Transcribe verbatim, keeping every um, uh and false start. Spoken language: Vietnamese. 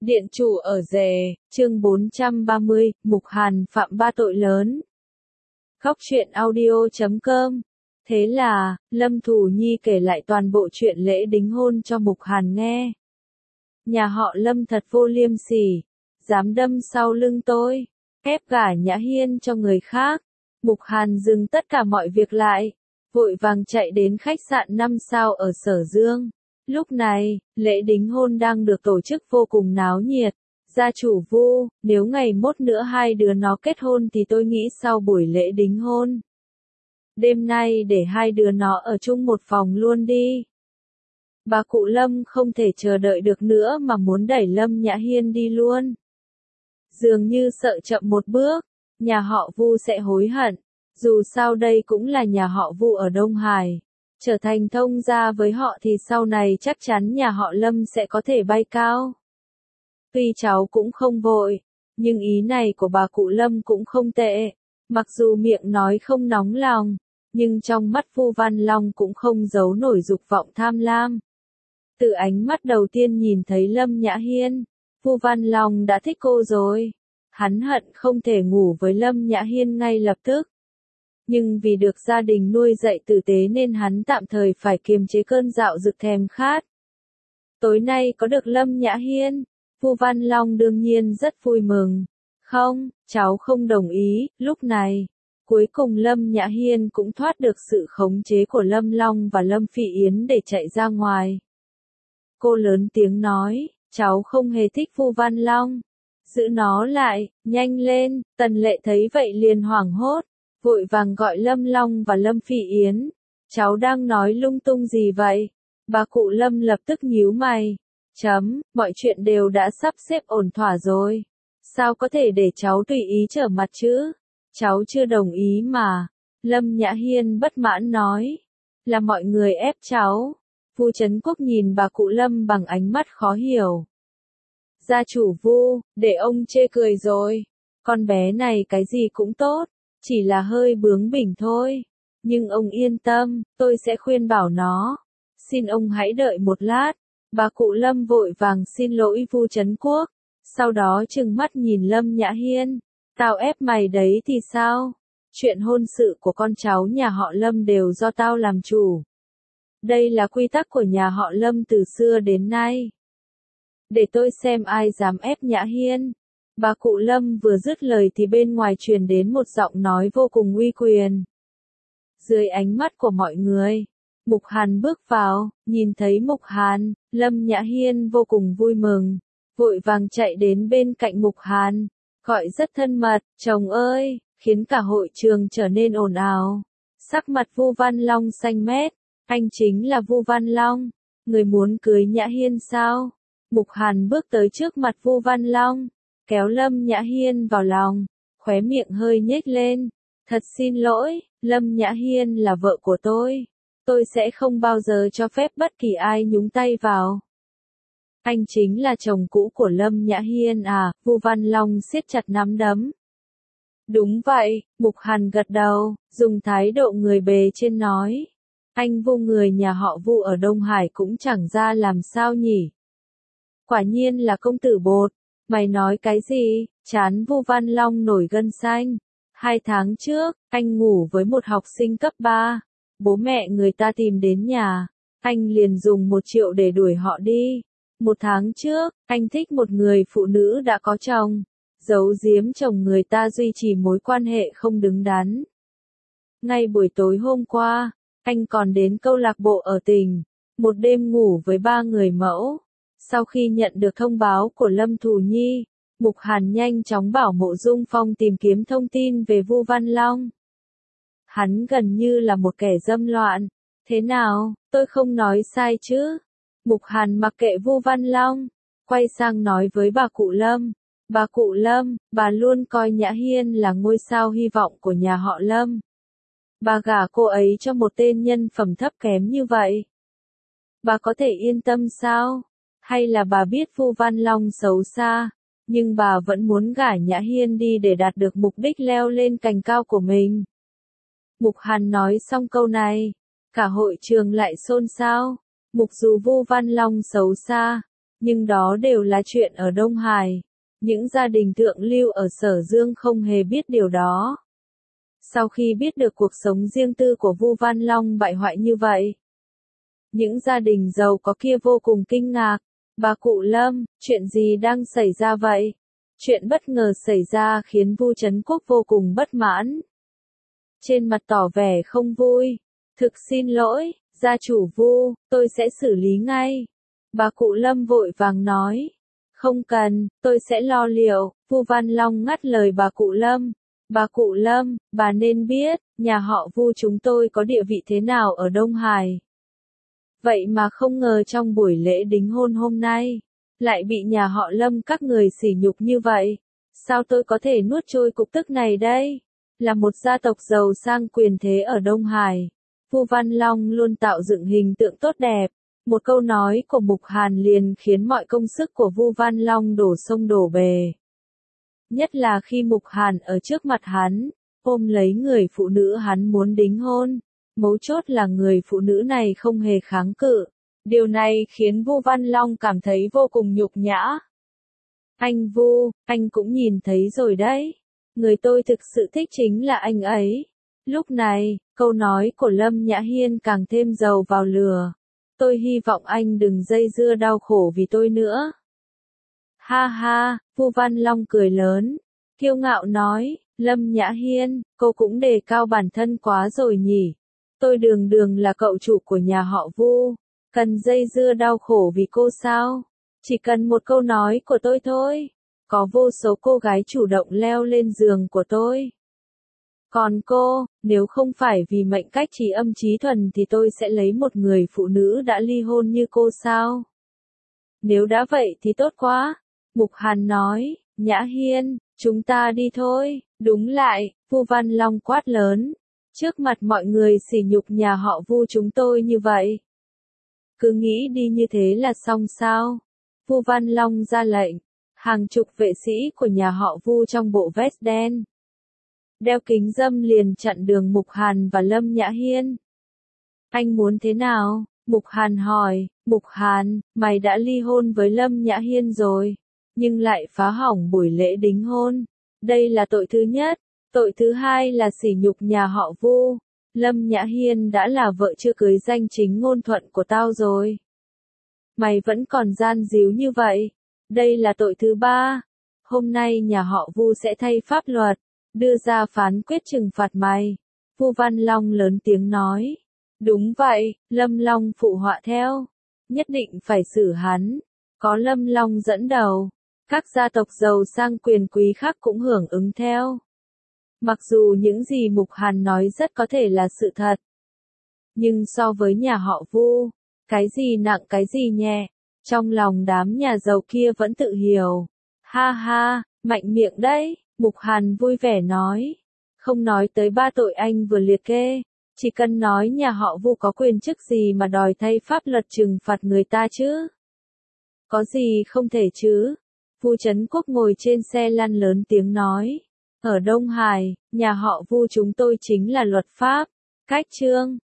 Điện chủ ở rể, chương bốn trăm ba mươi, Mục Hàn phạm ba tội lớn. Khóc chuyện audio chấm com. Thế là, Lâm Thù Nhi kể lại toàn bộ chuyện lễ đính hôn cho Mục Hàn nghe. Nhà họ Lâm thật vô liêm sỉ, dám đâm sau lưng tôi, ép gả Nhã Hiên cho người khác. Mục Hàn dừng tất cả mọi việc lại, vội vàng chạy đến khách sạn năm sao ở Sở Dương. Lúc này, lễ đính hôn đang được tổ chức vô cùng náo nhiệt. Gia chủ Vu, nếu ngày mốt nữa hai đứa nó kết hôn thì tôi nghĩ sau buổi lễ đính hôn, đêm nay để hai đứa nó ở chung một phòng luôn đi. Bà cụ Lâm không thể chờ đợi được nữa mà muốn đẩy Lâm Nhã Hiên đi luôn. Dường như sợ chậm một bước, nhà họ Vu sẽ hối hận. Dù sao đây cũng là nhà họ Vu ở Đông Hải. Trở thành thông gia với họ thì sau này chắc chắn nhà họ Lâm sẽ có thể bay cao. Tuy cháu cũng không vội, nhưng ý này của bà cụ Lâm cũng không tệ. Mặc dù miệng nói không nóng lòng, nhưng trong mắt Vu Văn Long cũng không giấu nổi dục vọng tham lam. Từ ánh mắt đầu tiên nhìn thấy Lâm Nhã Hiên, Vu Văn Long đã thích cô rồi. Hắn hận không thể ngủ với Lâm Nhã Hiên ngay lập tức. Nhưng vì được gia đình nuôi dạy tử tế nên hắn tạm thời phải kiềm chế cơn dạo dực thèm khát. Tối nay có được Lâm Nhã Hiên, Vu Văn Long đương nhiên rất vui mừng. Không, cháu không đồng ý. Lúc này, cuối cùng Lâm Nhã Hiên cũng thoát được sự khống chế của Lâm Long và Lâm Phi Yến để chạy ra ngoài. Cô lớn tiếng nói, cháu không hề thích Vu Văn Long. Giữ nó lại, nhanh lên. Tần Lệ thấy vậy liền hoảng hốt, vội vàng gọi Lâm Long và Lâm Phi Yến. Cháu đang nói lung tung gì vậy? Bà cụ Lâm lập tức nhíu mày. Chấm, mọi chuyện đều đã sắp xếp ổn thỏa rồi. Sao có thể để cháu tùy ý trở mặt chứ? Cháu chưa đồng ý mà. Lâm Nhã Hiên bất mãn nói. Là mọi người ép cháu. Vu Trấn Quốc nhìn bà cụ Lâm bằng ánh mắt khó hiểu. Gia chủ Vu, để ông chê cười rồi. Con bé này cái gì cũng tốt, chỉ là hơi bướng bỉnh thôi. Nhưng ông yên tâm, tôi sẽ khuyên bảo nó. Xin ông hãy đợi một lát. Bà cụ Lâm vội vàng xin lỗi Vu Trấn Quốc. Sau đó trừng mắt nhìn Lâm Nhã Hiên. Tao ép mày đấy thì sao? Chuyện hôn sự của con cháu nhà họ Lâm đều do tao làm chủ. Đây là quy tắc của nhà họ Lâm từ xưa đến nay. Để tôi xem ai dám ép Nhã Hiên. Bà cụ Lâm vừa dứt lời thì bên ngoài truyền đến một giọng nói vô cùng uy quyền. Dưới ánh mắt của mọi người, Mục Hàn bước vào, nhìn thấy Mục Hàn, Lâm Nhã Hiên vô cùng vui mừng, vội vàng chạy đến bên cạnh Mục Hàn, gọi rất thân mật, chồng ơi, khiến cả hội trường trở nên ồn ào. Sắc mặt Vu Văn Long xanh mét, anh chính là Vu Văn Long, người muốn cưới Nhã Hiên sao? Mục Hàn bước tới trước mặt Vu Văn Long, kéo Lâm Nhã Hiên vào lòng, khóe miệng hơi nhếch lên. Thật xin lỗi, Lâm Nhã Hiên là vợ của tôi. Tôi sẽ không bao giờ cho phép bất kỳ ai nhúng tay vào. Anh chính là chồng cũ của Lâm Nhã Hiên à? Vu Văn Long siết chặt nắm đấm. Đúng vậy, Mục Hàn gật đầu, dùng thái độ người bề trên nói. Anh Vu người nhà họ Vu ở Đông Hải cũng chẳng ra làm sao nhỉ? Quả nhiên là công tử bột. Mày nói cái gì? Chán Vu Văn Long nổi gân xanh. Hai tháng trước, anh ngủ với một học sinh cấp ba. Bố mẹ người ta tìm đến nhà. Anh liền dùng một triệu để đuổi họ đi. Một tháng trước, anh thích một người phụ nữ đã có chồng. Giấu giếm chồng người ta duy trì mối quan hệ không đứng đắn. Ngay buổi tối hôm qua, anh còn đến câu lạc bộ ở tỉnh. Một đêm ngủ với ba người mẫu. Sau khi nhận được thông báo của Lâm Thù Nhi, Mục Hàn nhanh chóng bảo Mộ Dung Phong tìm kiếm thông tin về Vu Văn Long. Hắn gần như là một kẻ dâm loạn. Thế nào, tôi không nói sai chứ? Mục Hàn mặc kệ Vu Văn Long, quay sang nói với bà cụ Lâm. Bà cụ Lâm, bà luôn coi Nhã Hiên là ngôi sao hy vọng của nhà họ Lâm. Bà gả cô ấy cho một tên nhân phẩm thấp kém như vậy. Bà có thể yên tâm sao? Hay là bà biết Vu Văn Long xấu xa, nhưng bà vẫn muốn gả Nhã Hiên đi để đạt được mục đích leo lên cành cao của mình? Mục Hàn nói xong câu này, cả hội trường lại xôn xao. Mục dù Vu Văn Long xấu xa, Nhưng đó đều là chuyện ở Đông Hải. Những gia đình thượng lưu ở Sở Dương không hề biết điều đó. Sau khi biết được cuộc sống riêng tư của Vu Văn Long bại hoại như vậy, những gia đình giàu có kia vô cùng kinh ngạc. Bà cụ Lâm, chuyện gì đang xảy ra vậy? Chuyện bất ngờ xảy ra khiến Vu Trấn Quốc vô cùng bất mãn. Trên mặt tỏ vẻ không vui. Thực xin lỗi, gia chủ Vu, tôi sẽ xử lý ngay. Bà cụ Lâm vội vàng nói. Không cần, tôi sẽ lo liệu. Vu Văn Long ngắt lời bà cụ Lâm. Bà cụ Lâm, bà nên biết, nhà họ Vu chúng tôi có địa vị thế nào ở Đông Hải. Vậy mà không ngờ trong buổi lễ đính hôn hôm nay, lại bị nhà họ Lâm các người sỉ nhục như vậy. Sao tôi có thể nuốt trôi cục tức này đây? Là một gia tộc giàu sang quyền thế ở Đông Hải, Vu Văn Long luôn tạo dựng hình tượng tốt đẹp. Một câu nói của Mục Hàn liền khiến mọi công sức của Vu Văn Long đổ sông đổ bể. Nhất là khi Mục Hàn ở trước mặt hắn, ôm lấy người phụ nữ hắn muốn đính hôn. Mấu chốt là người phụ nữ này không hề kháng cự. Điều này khiến Vu Văn Long cảm thấy vô cùng nhục nhã. Anh Vu, anh cũng nhìn thấy rồi đấy. Người tôi thực sự thích chính là anh ấy. Lúc này, câu nói của Lâm Nhã Hiên càng thêm dầu vào lửa. Tôi hy vọng anh đừng dây dưa đau khổ vì tôi nữa. Ha ha, Vu Văn Long cười lớn, kiêu ngạo nói, Lâm Nhã Hiên, cô cũng đề cao bản thân quá rồi nhỉ. Tôi đường đường là cậu chủ của nhà họ Vu, cần dây dưa đau khổ vì cô sao? Chỉ cần một câu nói của tôi thôi. Có vô số cô gái chủ động leo lên giường của tôi. Còn cô, nếu không phải vì mệnh cách trí âm trí thuần thì tôi sẽ lấy một người phụ nữ đã ly hôn như cô sao? Nếu đã vậy thì tốt quá. Mục Hàn nói, Nhã Hiên, chúng ta đi thôi. Đúng lại, Vu Văn Long quát lớn. Trước mặt mọi người sỉ nhục nhà họ Vu chúng tôi như vậy. Cứ nghĩ đi như thế là xong sao? Vu Văn Long ra lệnh. Hàng chục vệ sĩ của nhà họ Vu trong bộ vest đen, đeo kính râm liền chặn đường Mục Hàn và Lâm Nhã Hiên. Anh muốn thế nào? Mục Hàn hỏi. Mục Hàn, mày đã ly hôn với Lâm Nhã Hiên rồi, nhưng lại phá hỏng buổi lễ đính hôn. Đây là tội thứ nhất. Tội thứ hai là sỉ nhục nhà họ Vu. Lâm Nhã Hiên đã là vợ chưa cưới danh chính ngôn thuận của tao rồi. Mày vẫn còn gian díu như vậy. Đây là tội thứ ba. Hôm nay nhà họ Vu sẽ thay pháp luật, đưa ra phán quyết trừng phạt mày. Vu Văn Long lớn tiếng nói. Đúng vậy, Lâm Long phụ họa theo. Nhất định phải xử hắn. Có Lâm Long dẫn đầu, các gia tộc giàu sang quyền quý khác cũng hưởng ứng theo. Mặc dù những gì Mục Hàn nói rất có thể là sự thật, nhưng so với nhà họ Vu, cái gì nặng cái gì nhẹ, trong lòng đám nhà giàu kia vẫn tự hiểu. Ha ha, mạnh miệng đấy, Mục Hàn vui vẻ nói. Không nói tới ba tội anh vừa liệt kê, chỉ cần nói nhà họ Vu có quyền chức gì mà đòi thay pháp luật trừng phạt người ta chứ. Có gì không thể chứ. Vu Trấn Quốc ngồi trên xe lăn lớn tiếng nói. Ở Đông Hải, nhà họ Vu chúng tôi chính là luật pháp. Cách chương